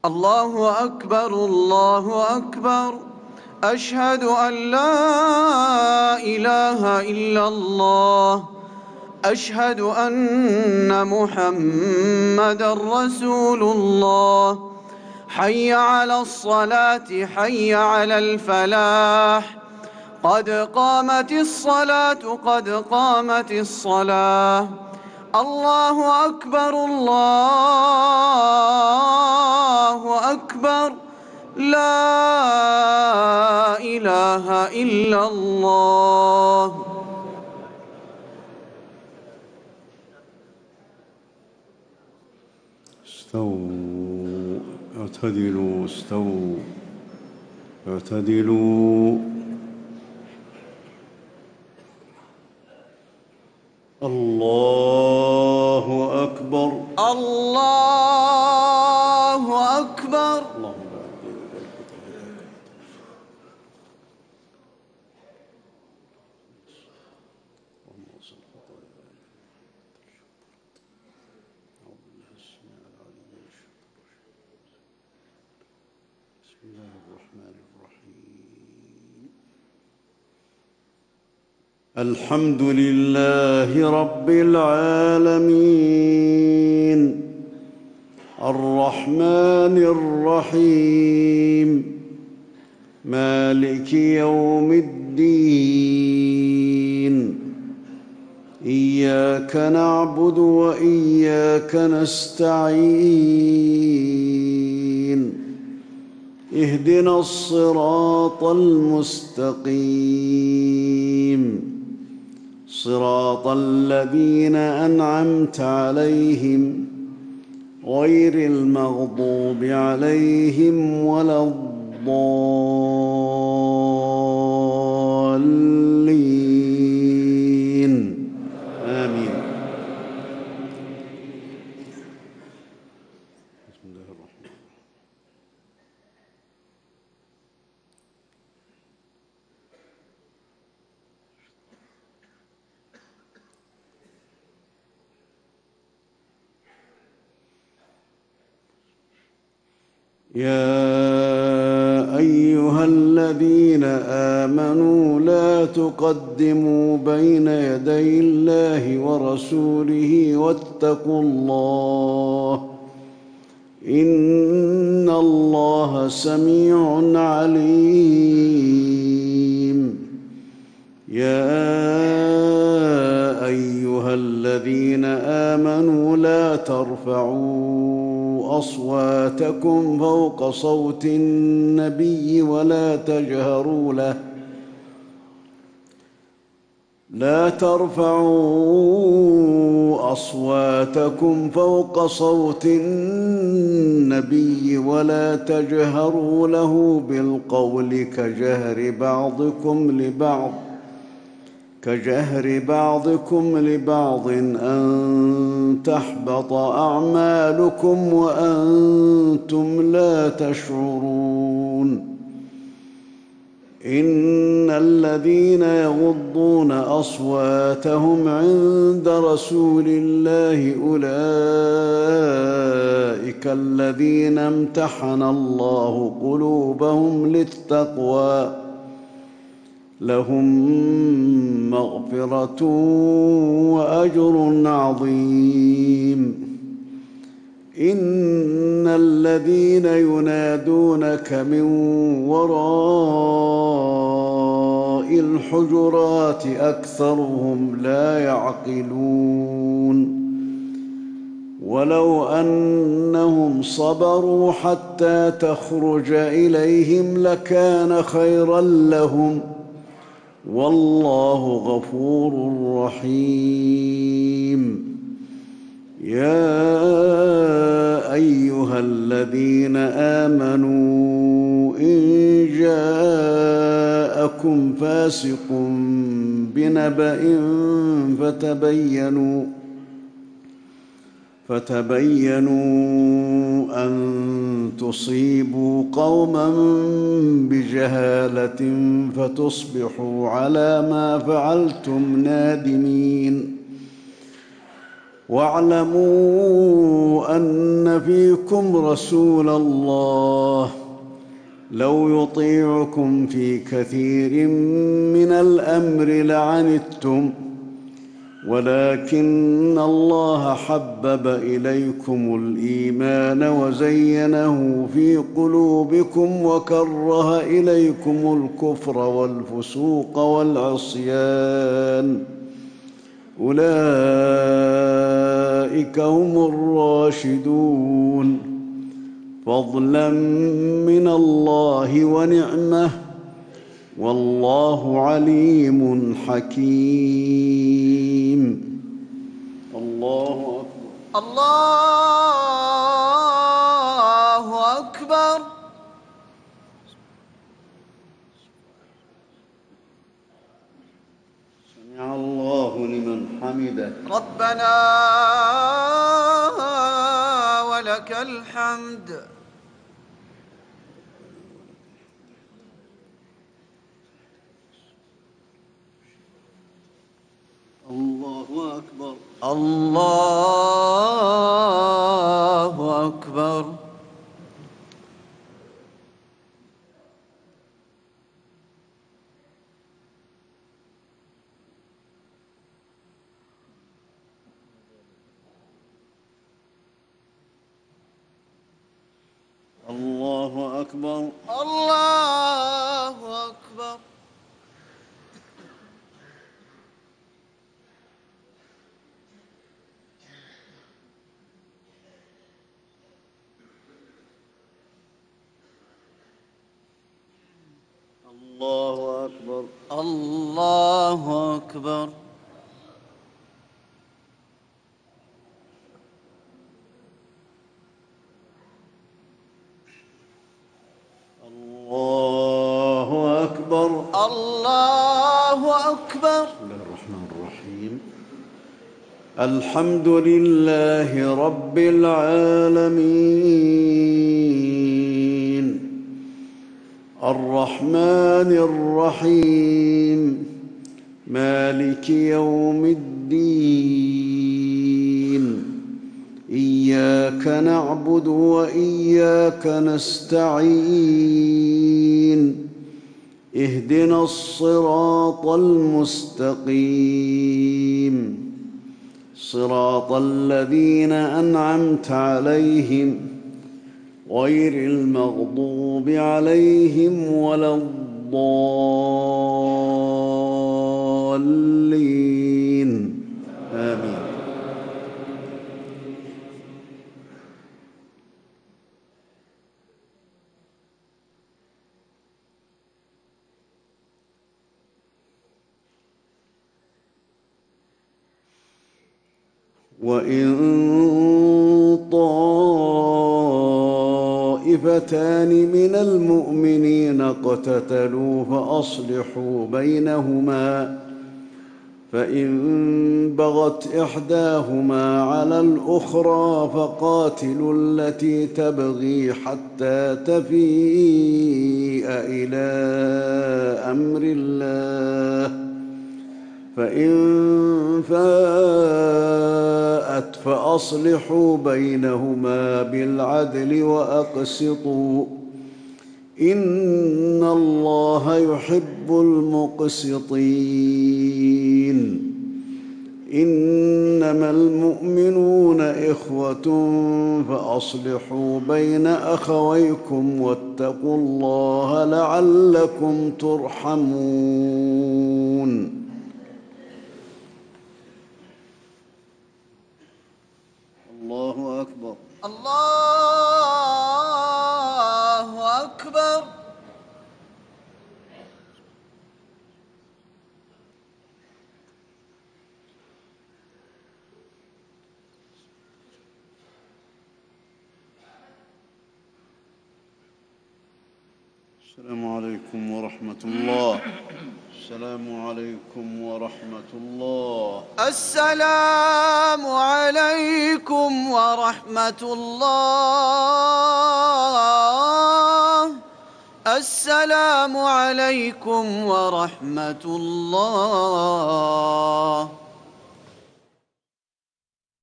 الله أكبر الله أكبر. أشهد أن لا إله إلا الله. أشهد أن محمدًا رسول الله. حي على الصلاة حي على الفلاح. قد قامت الصلاة قد قامت الصلاة. الله أكبر الله أكبر. لا إله إلا الله. استووا اعتدلوا استووا اعتدلوا. الله أكبر الله أكبر. الحمد لله رب العالمين الرحمن الرحيم مالك يوم الدين. إياك نعبد وإياك نستعين. اهدنا الصراط المستقيم صراط الذين أنعمت عليهم غير المغضوب عليهم ولا الضالين. آمين. بسم الله الرحمن الرحيم. يا أيها الذين آمنوا لا تقدموا بين يدي الله ورسوله واتقوا الله إن الله سميع عليم. يا أيها الذين آمنوا لا ترفعوا أصواتكم فوق صوت النبي ولا تجهروا له لا ترفعوا أصواتكم فوق صوت النبي ولا تجهروا له بالقول كجهر بعضكم لبعض أن تحبط أعمالكم وأنتم لا تشعرون. إن الذين يغضون أصواتهم عند رسول الله أولئك الذين امتحن الله قلوبهم للتقوى لهم مغفرة وأجر عظيم. إن الذين ينادونك من وراء الحجرات أكثرهم لا يعقلون. ولو أنهم صبروا حتى تخرج إليهم لكان خيرا لهم والله غفور رحيم. يا أيها الذين آمنوا إن جاءكم فاسق بنبأ فتبينوا أن تصيبوا قوما بجهالة فتصبحوا على ما فعلتم نادمين. واعلموا أن فيكم رسول الله لو يطيعكم في كثير من الأمر لعنتم ولكن الله حبب إليكم الإيمان وزينه في قلوبكم وكره إليكم الكفر والفسوق والعصيان أولئك هم الراشدون فضلا من الله ونعمه والله عليم حكيم. الله أكبر. الله أكبر. سمع الله لمن حمده. ربنا ولك الحمد. الله أكبر. الله أكبر. الله أكبر. الله أكبر. الله أكبر. الله أكبر. الله أكبر. الله أكبر. بسم الله الرحمن الرحيم. الحمد لله رب العالمين الرحمن الرحيم مالك يوم الدين إياك نعبد وإياك نستعين اهدنا الصراط المستقيم صراط الذين أنعمت عليهم غير المغضوب عليهم ولا الضالين آمين. وإن طائفتان من المؤمنين اقتتلوا فأصلحوا بينهما فإن بغت إحداهما على الأخرى فقاتلوا التي تبغي حتى تفيء إلى أمر الله فإن فاءت فأصلحوا بينهما بالعدل وأقسطوا إن الله يحب المقسطين. إنما المؤمنون إخوة فأصلحوا بين أخويكم واتقوا الله لعلكم ترحمون. الله أكبر. الله أكبر. السلام عليكم ورحمة الله. السلام عليكم ورحمة الله. السلام عليكم ورحمة الله. السلام عليكم ورحمة الله.